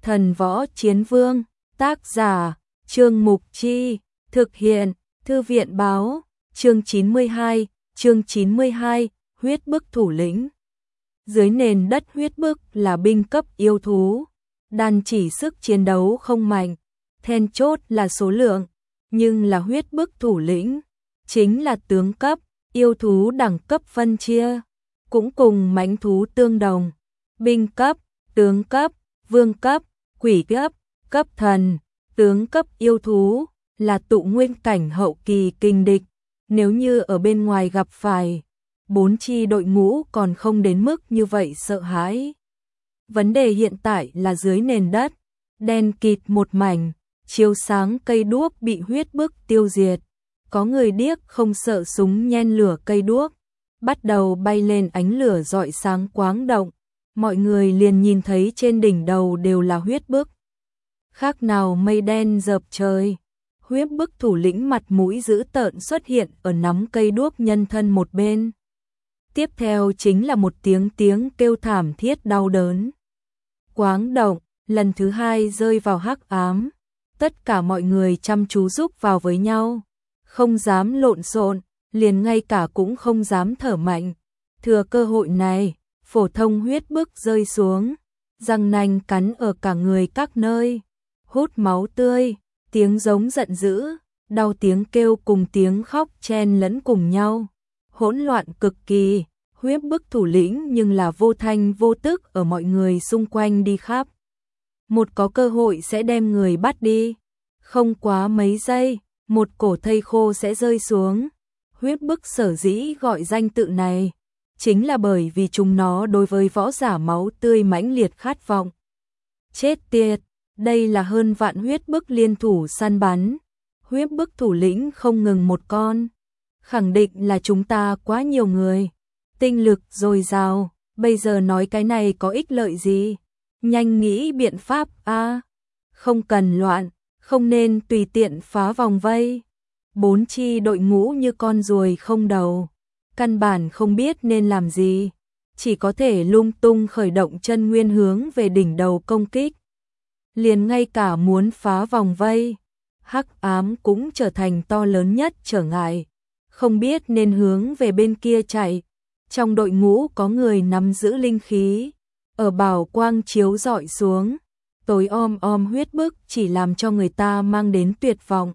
Thần Võ Chiến Vương, tác giả, Trương Mục Chi, thực hiện, Thư viện Báo, chương 92, huyết bức thủ lĩnh. Dưới nền đất huyết bức là binh cấp yêu thú, đàn chỉ sức chiến đấu không mạnh, then chốt là số lượng, nhưng là huyết bức thủ lĩnh, chính là tướng cấp, yêu thú đẳng cấp phân chia, cũng cùng mãnh thú tương đồng, binh cấp, tướng cấp, vương cấp, quỷ cấp, cấp thần, tướng cấp yêu thú là tụ nguyên cảnh hậu kỳ kình địch, nếu như ở bên ngoài gặp phải 4 chi đội ngũ còn không đến mức như vậy sợ hãi. Vấn đề hiện tại là dưới nền đất, đen kịt một mảnh, chiếu sáng cây đuốc bị huyết bức tiêu diệt. Có người điếc không sợ súng nhen lửa cây đuốc, bắt đầu bay lên ánh lửa rọi sáng quáng động. Mọi người liền nhìn thấy trên đỉnh đầu đều là huyết bức. Khác nào mây đen dợp trời. Huyết bức thủ lĩnh mặt mũi dữ tợn xuất hiện ở nắm cây đuốc nhân thân một bên. Tiếp theo chính là một tiếng kêu thảm thiết đau đớn. Quáng động, lần thứ hai rơi vào hắc ám. Tất cả mọi người chăm chú rúc vào với nhau. Không dám lộn xộn, liền ngay cả cũng không dám thở mạnh. Thừa cơ hội này, phổ thông huyết bức rơi xuống. Răng nanh cắn ở cả người các nơi. Hút máu tươi, tiếng giống giận dữ, đau tiếng kêu cùng tiếng khóc chen lẫn cùng nhau. Hỗn loạn cực kỳ. Huyết bức thủ lĩnh nhưng là vô thanh vô tức ở mọi người xung quanh đi khắp. Một có cơ hội sẽ đem người bắt đi. Không quá mấy giây, một cổ thây khô sẽ rơi xuống. Huyết bức sở dĩ gọi danh tự này, chính là bởi vì chúng nó đối với võ giả máu tươi mãnh liệt khát vọng. Chết tiệt, đây là hơn vạn huyết bức liên thủ săn bắn. Huyết bức thủ lĩnh không ngừng một con. Khẳng định là chúng ta quá nhiều người. Tinh lực dồi dào, bây giờ nói cái này có ích lợi gì? Nhanh nghĩ biện pháp a. Không cần loạn, không nên tùy tiện phá vòng vây. 4 chi đội ngũ như con ruồi không đầu, căn bản không biết nên làm gì, chỉ có thể lung tung khởi động chân nguyên hướng về đỉnh đầu công kích. Liền ngay cả muốn phá vòng vây, hắc ám cũng trở thành to lớn nhất trở ngại, không biết nên hướng về bên kia chạy. Trong đội ngũ có người nắm giữ linh khí, ở bảo quang chiếu rọi xuống, tối om huyết bức chỉ làm cho người ta mang đến tuyệt vọng.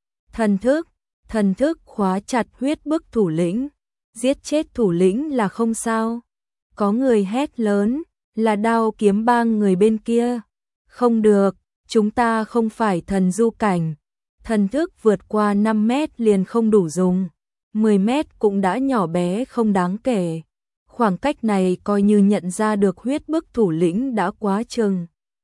Thần thức khóa chặt huyết bức thủ lĩnh, giết chết thủ lĩnh là không sao. Có người hét lớn, là đao kiếm bang người bên kia. Không được, chúng ta không phải thần du cảnh, thần thức vượt qua 5 mét liền không đủ dùng. 10 mét cũng đã nhỏ bé không đáng kể. Khoảng cách này coi như nhận ra được huyết bức thủ lĩnh đã quá chừng.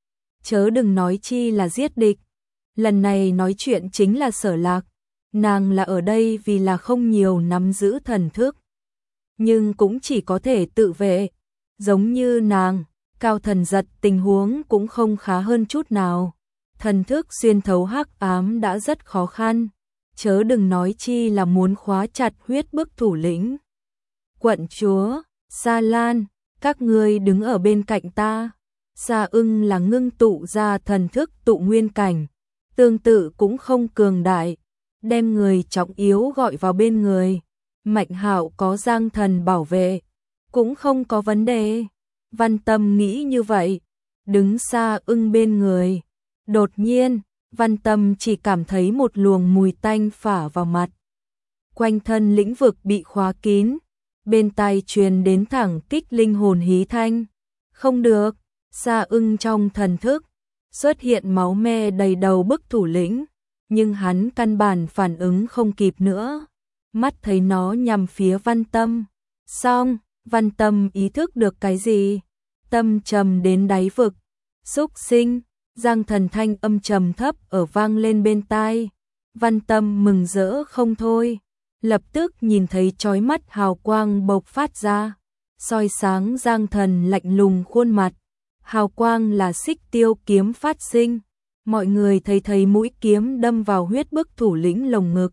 Chớ đừng nói chi là giết địch. Lần này nói chuyện chính là Sở Lạc. Nàng là ở đây vì là không nhiều nắm giữ thần thức. Nhưng cũng chỉ có thể tự vệ. Giống như nàng, Cao Thần Giật tình huống cũng không khá hơn chút nào. Thần thức xuyên thấu hắc ám đã rất khó khăn. Chớ đừng nói chi là muốn khóa chặt huyết bức thủ lĩnh. Quận chúa, Sa Lan, các ngươi đứng ở bên cạnh ta. Sa Ưng là ngưng tụ ra thần thức tụ nguyên cảnh, tương tự cũng không cường đại, đem người trọng yếu gọi vào bên người. Mạnh Hạo có Giang Thần bảo vệ, cũng không có vấn đề. Văn Tâm nghĩ như vậy, đứng Sa Ưng bên người. Đột nhiên, Văn Tâm chỉ cảm thấy một luồng mùi tanh phả vào mặt. Quanh thân lĩnh vực bị khóa kín, bên tai truyền đến thẳng kích linh hồn hí thanh. Không được, Sa Ưng trong thần thức xuất hiện máu me đầy đầu bức thủ lĩnh, nhưng hắn căn bản phản ứng không kịp nữa. Mắt thấy nó nhằm phía Văn Tâm. Xong, Văn Tâm ý thức được cái gì? Tâm trầm đến đáy vực. Xúc sinh. Giang Thần thanh âm trầm thấp ở vang lên bên tai. Văn Tâm mừng rỡ không thôi, lập tức nhìn thấy chói mắt hào quang bộc phát ra, soi sáng Giang Thần lạnh lùng khuôn mặt. Hào quang là xích tiêu kiếm phát sinh, mọi người thấy mũi kiếm đâm vào huyết bức thủ lĩnh lồng ngực,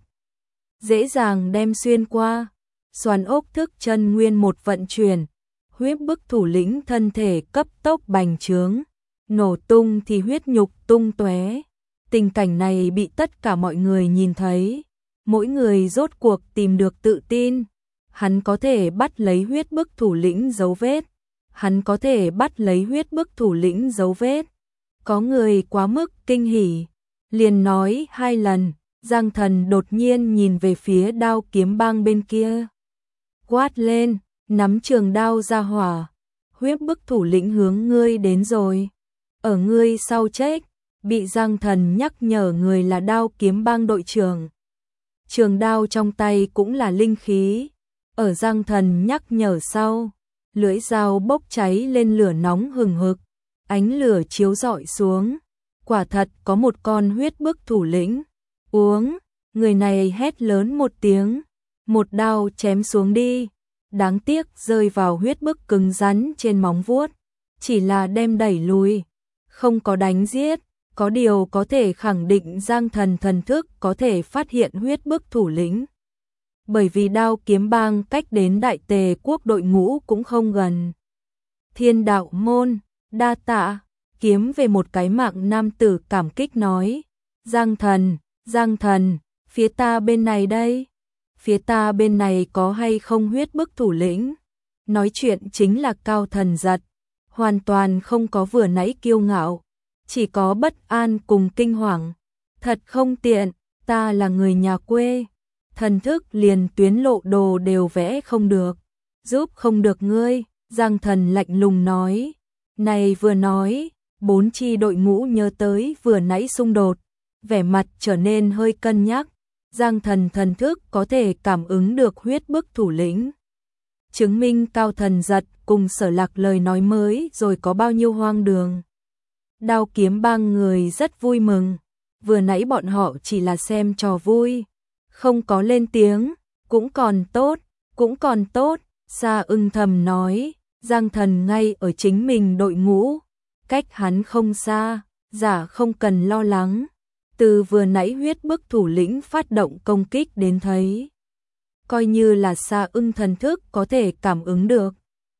dễ dàng đem xuyên qua. Xoàn ốc thức chân nguyên một vận chuyển, huyết bức thủ lĩnh thân thể cấp tốc bành trướng. nổ tung thì huyết nhục tung tóe. Tình cảnh này bị tất cả mọi người nhìn thấy, mỗi người rốt cuộc tìm được tự tin. Hắn có thể bắt lấy huyết bức thủ lĩnh dấu vết. Hắn có thể bắt lấy huyết bức thủ lĩnh dấu vết. Có người quá mức kinh hỉ, liền nói 2 lần. Giang Thần đột nhiên nhìn về phía Đao Kiếm Bang bên kia, quát lên, nắm trường đao ra hỏa, huyết bức thủ lĩnh hướng ngươi đến rồi. Ở ngươi sau chết, bị Giang Thần nhắc nhở người là Đao Kiếm Bang đội trưởng. Trường đao trong tay cũng là linh khí. Ở Giang Thần nhắc nhở sau, lưỡi dao bốc cháy lên lửa nóng hừng hực, ánh lửa chiếu rọi xuống. Quả thật có một con huyết bức thủ lĩnh. Uống, người này hét lớn một tiếng, một đao chém xuống đi. Đáng tiếc rơi vào huyết bức cứng rắn trên móng vuốt, chỉ là đem đẩy lùi, không có đánh giết. Có điều có thể khẳng định Giang Thần thần thức có thể phát hiện huyết bức thủ lĩnh. Bởi vì Đao Kiếm Bang cách đến Đại Tề quốc đội ngũ cũng không gần. Thiên Đạo môn, đa tạ. Kiếm về một cái mạng nam tử cảm kích nói. Giang Thần, phía ta bên này đây. Phía ta bên này có hay không huyết bức thủ lĩnh? Nói chuyện chính là Cao Thần Giật, hoàn toàn không có vừa nãy kiêu ngạo, chỉ có bất an cùng kinh hoàng. Thật không tiện, ta là người nhà quê, thần thức liền tuyến lộ đồ đều vẽ không được, giúp không được ngươi. Giang Thần lạnh lùng nói. Này vừa nói, 4 chi đội ngũ nhớ tới vừa nãy xung đột, vẻ mặt trở nên hơi cân nhắc. Giang Thần thần thức có thể cảm ứng được huyết bức thủ lĩnh, chứng minh Cao Thần Giật cùng Sở Lạc lời nói mới rồi có bao nhiêu hoang đường. Đao Kiếm Bang người rất vui mừng, vừa nãy bọn họ chỉ là xem trò vui, không có lên tiếng, cũng còn tốt. Sa Ưng thầm nói, Giang Thần ngay ở chính mình đội ngũ, cách hắn không xa, giả không cần lo lắng. Từ vừa nãy huyết bức thủ lĩnh phát động công kích đến thấy, coi như là Sa Ưng thần thức có thể cảm ứng được,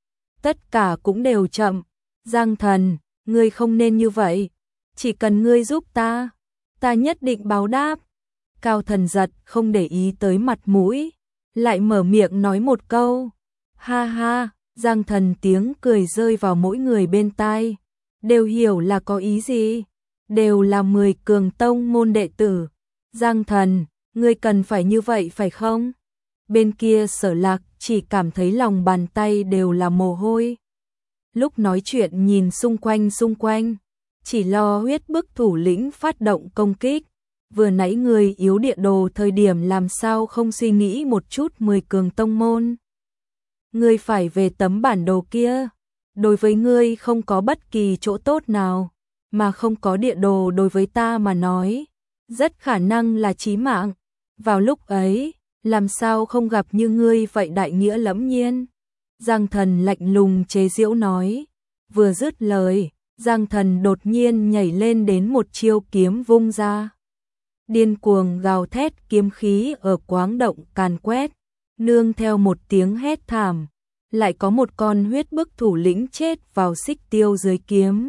tất cả cũng đều chậm. Giang Thần, ngươi không nên như vậy, chỉ cần ngươi giúp ta nhất định báo đáp. Cao Thần Giật không để ý tới mặt mũi, lại mở miệng nói một câu. Ha ha. Giang Thần tiếng cười rơi vào mỗi người bên tai, đều hiểu là có ý gì, đều là 10 cường tông môn đệ tử. Giang Thần, ngươi cần phải như vậy phải không? Bên kia Sở Lạc chỉ cảm thấy lòng bàn tay đều là mồ hôi. Lúc nói chuyện nhìn xung quanh, chỉ lo huyết bức thủ lĩnh phát động công kích. Vừa nãy người yếu địa đồ thời điểm làm sao không suy nghĩ một chút 10 cường tông môn. Ngươi phải về tấm bản đồ kia, đối với ngươi không có bất kỳ chỗ tốt nào, mà không có địa đồ đối với ta mà nói, rất khả năng là chí mạng. Vào lúc ấy, làm sao không gặp như ngươi vậy đại nghĩa lẫm nhiên. Giang Thần lạnh lùng chế giễu nói. Vừa dứt lời, Giang Thần đột nhiên nhảy lên đến một chiêu kiếm vung ra. Điên cuồng gào thét, kiếm khí ở quáng động càn quét, nương theo một tiếng hét thảm, lại có một con huyết bức thủ lĩnh chết vào xích tiêu dưới kiếm.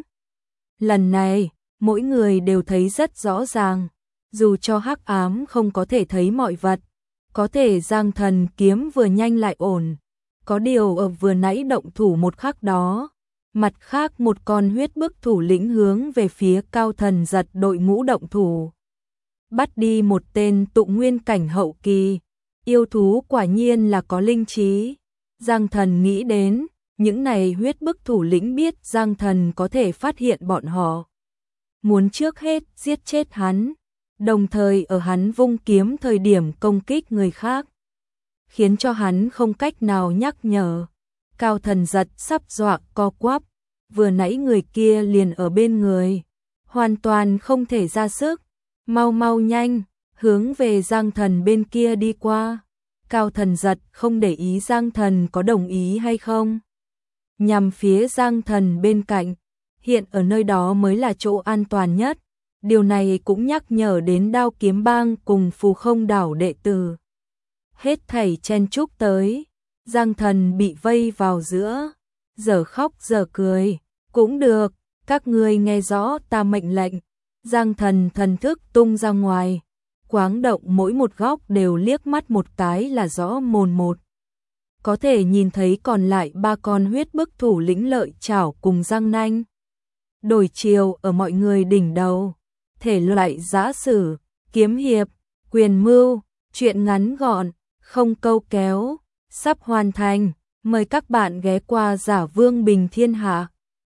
Lần này, mỗi người đều thấy rất rõ ràng, dù cho hắc ám không có thể thấy mọi vật, có thể Giang Thần kiếm vừa nhanh lại ổn. Có điều ở vừa nãy động thủ một khắc đó, mặt khác một con huyết bức thủ lĩnh hướng về phía Cao Thần Giật đội ngũ động thủ, bắt đi một tên tụ nguyên cảnh hậu kỳ. Yêu thú quả nhiên là có linh trí. Giang Thần nghĩ đến, những này huyết bức thủ lĩnh biết Giang Thần có thể phát hiện bọn họ, muốn trước hết giết chết hắn, đồng thời ở hắn vung kiếm thời điểm công kích người khác, khiến cho hắn không cách nào nhắc nhở. Cao Thần Giật sắp dọa co quắp, vừa nãy người kia liền ở bên người, hoàn toàn không thể ra sức. Mau nhanh, hướng về Giang Thần bên kia đi qua. Cao Thần Giật không để ý Giang Thần có đồng ý hay không, nhằm phía Giang Thần bên cạnh, hiện ở nơi đó mới là chỗ an toàn nhất. Điều này cũng nhắc nhở đến Đao Kiếm Bang cùng Phù Không Đảo đệ tử. Hết thảy chen chúc tới, Giang Thần bị vây vào giữa, giờ khóc giờ cười, cũng được, Các ngươi nghe rõ ta mệnh lệnh. Giang Thần thần thức tung ra ngoài. Quáng động mỗi một góc đều liếc mắt một cái là rõ mồn một. Có thể nhìn thấy còn lại 3 con huyết bức thủ lĩnh Lợi Chảo cùng Giang Nanh. Đổi chiều ở mọi người đỉnh đầu. Thể loại giã sử, kiếm hiệp, quyền mưu, truyện ngắn gọn, không câu kéo, sắp hoàn thành. Mời các bạn ghé qua Giả Vương Bình Thiên Hạ.